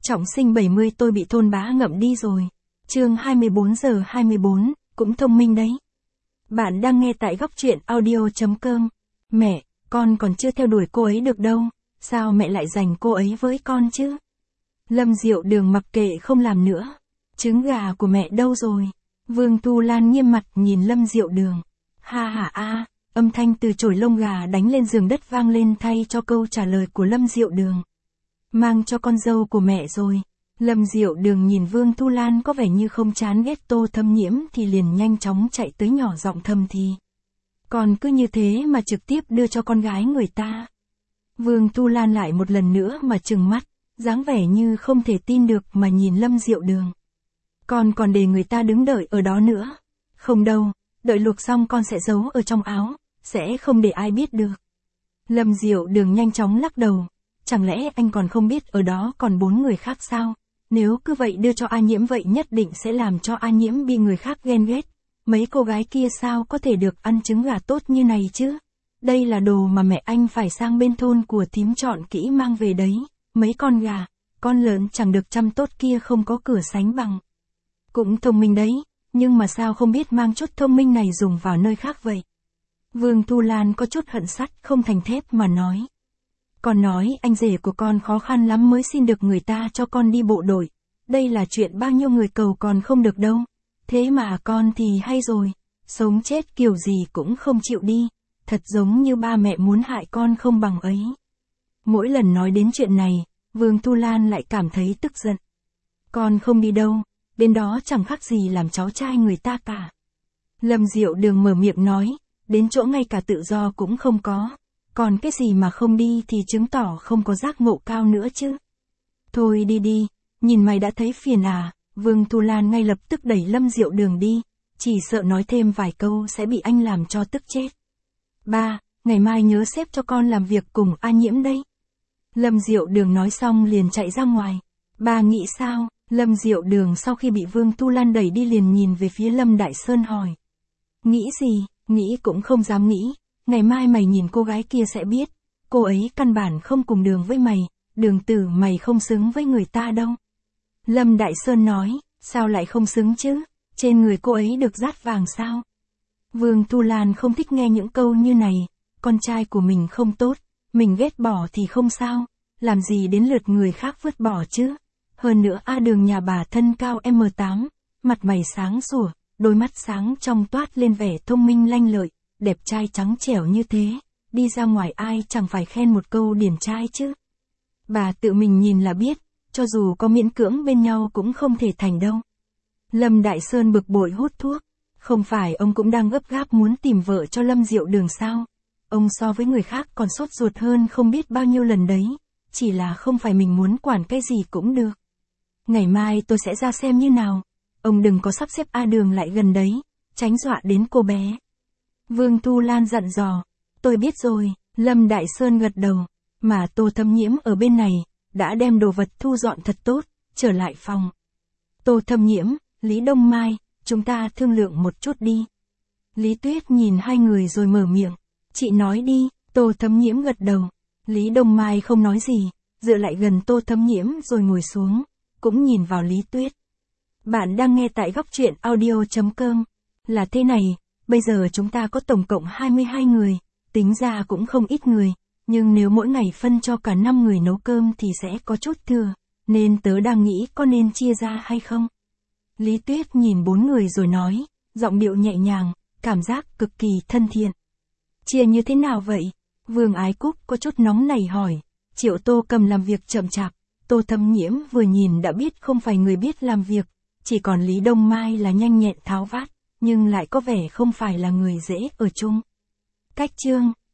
Trọng sinh 70 tôi bị thôn bá ngậm đi rồi. Chương 24 giờ 24, cũng thông minh đấy. Bạn đang nghe tại góc truyện audio.com. Mẹ, con còn chưa theo đuổi cô ấy được đâu, sao mẹ lại giành cô ấy với con chứ? Lâm Diệu Đường mặc kệ không làm nữa. Trứng gà của mẹ đâu rồi? Vương Thu Lan nghiêm mặt nhìn Lâm Diệu Đường. Ha ha a, âm thanh từ chổi lông gà đánh lên giường đất vang lên thay cho câu trả lời của Lâm Diệu Đường. Mang cho con dâu của mẹ rồi. Lâm Diệu Đường nhìn Vương Thu Lan có vẻ như không chán ghét Tô Thâm Nhiễm thì liền nhanh chóng chạy tới nhỏ giọng thầm thì. Còn cứ như thế mà trực tiếp đưa cho con gái người ta. Vương Thu Lan lại một lần nữa mà trừng mắt, dáng vẻ như không thể tin được mà nhìn Lâm Diệu Đường. Con còn để người ta đứng đợi ở đó nữa. Không đâu, đợi luộc xong con sẽ giấu ở trong áo, sẽ không để ai biết được. Lâm Diệu Đường nhanh chóng lắc đầu. Chẳng lẽ anh còn không biết ở đó còn 4 người khác sao? Nếu cứ vậy đưa cho A Nhiễm vậy nhất định sẽ làm cho A Nhiễm bị người khác ghen ghét. Mấy cô gái kia sao có thể được ăn trứng gà tốt như này chứ? Đây là đồ mà mẹ anh phải sang bên thôn của thím chọn kỹ mang về đấy. Mấy con gà, con lợn chẳng được chăm tốt kia không có cửa sánh bằng. Cũng thông minh đấy, nhưng mà sao không biết mang chút thông minh này dùng vào nơi khác vậy? Vương Thu Lan có chút hận sắt không thành thép mà nói. Con nói anh rể của con khó khăn lắm mới xin được người ta cho con đi bộ đội. Đây là chuyện bao nhiêu người cầu còn không được đâu. Thế mà con thì hay rồi. Sống chết kiểu gì cũng không chịu đi. Thật giống như ba mẹ muốn hại con không bằng ấy. Mỗi lần nói đến chuyện này, Vương Thu Lan lại cảm thấy tức giận. Con không đi đâu. Bên đó chẳng khác gì làm cháu trai người ta cả. Lâm Diệu Đường mở miệng nói. Đến chỗ ngay cả tự do cũng không có. Còn cái gì mà không đi thì chứng tỏ không có giác ngộ cao nữa chứ. Thôi đi đi, nhìn mày đã thấy phiền à, Vương Thu Lan ngay lập tức đẩy Lâm Diệu Đường đi, chỉ sợ nói thêm vài câu sẽ bị anh làm cho tức chết. Ba, ngày mai nhớ xếp cho con làm việc cùng A Nhiễm đây. Lâm Diệu Đường nói xong liền chạy ra ngoài. Ba nghĩ sao? Lâm Diệu Đường sau khi bị Vương Thu Lan đẩy đi liền nhìn về phía Lâm Đại Sơn hỏi. Nghĩ gì? Nghĩ cũng không dám nghĩ. Ngày mai mày nhìn cô gái kia sẽ biết, cô ấy căn bản không cùng đường với mày, Đường Tử mày không xứng với người ta đâu. Lâm Đại Sơn nói, sao lại không xứng chứ, trên người cô ấy được dát vàng sao? Vương Thu Lan không thích nghe những câu như này, con trai của mình không tốt, mình ghét bỏ thì không sao, làm gì đến lượt người khác vứt bỏ chứ? Hơn nữa A Đường nhà bà thân cao M8, mặt mày sáng sủa, đôi mắt sáng trong toát lên vẻ thông minh lanh lợi. Đẹp trai trắng trẻo như thế, đi ra ngoài ai chẳng phải khen một câu điển trai chứ. Bà tự mình nhìn là biết, cho dù có miễn cưỡng bên nhau cũng không thể thành đâu. Lâm Đại Sơn bực bội hút thuốc, không phải ông cũng đang gấp gáp muốn tìm vợ cho Lâm Diệu Đường sao? Ông so với người khác còn sốt ruột hơn không biết bao nhiêu lần đấy, chỉ là không phải mình muốn quản cái gì cũng được. Ngày mai tôi sẽ ra xem như nào, ông đừng có sắp xếp A Đường lại gần đấy, tránh dọa đến cô bé. Vương Thu Lan dặn dò, tôi biết rồi, Lâm Đại Sơn gật đầu, mà Tô Thâm Nhiễm ở bên này, đã đem đồ vật thu dọn thật tốt, trở lại phòng. Tô Thâm Nhiễm, Lý Đông Mai, chúng ta thương lượng một chút đi. Lý Tuyết nhìn hai người rồi mở miệng, chị nói đi, Tô Thâm Nhiễm gật đầu, Lý Đông Mai không nói gì, dựa lại gần Tô Thâm Nhiễm rồi ngồi xuống, cũng nhìn vào Lý Tuyết. Bạn đang nghe tại góc truyện audio.com, là thế này. Bây giờ chúng ta có tổng cộng 22 người, tính ra cũng không ít người, nhưng nếu mỗi ngày phân cho cả 5 người nấu cơm thì sẽ có chút thừa, nên tớ đang nghĩ có nên chia ra hay không? Lý Tuyết nhìn 4 người rồi nói, giọng điệu nhẹ nhàng, cảm giác cực kỳ thân thiện. Chia như thế nào vậy? Vương Ái Cúc có chút nóng nảy hỏi, Triệu Tô Cầm làm việc chậm chạp, Tô Thâm Nhiễm vừa nhìn đã biết không phải người biết làm việc, chỉ còn Lý Đông Mai là nhanh nhẹn tháo vát. Nhưng lại có vẻ không phải là người dễ ở chung. Cách chương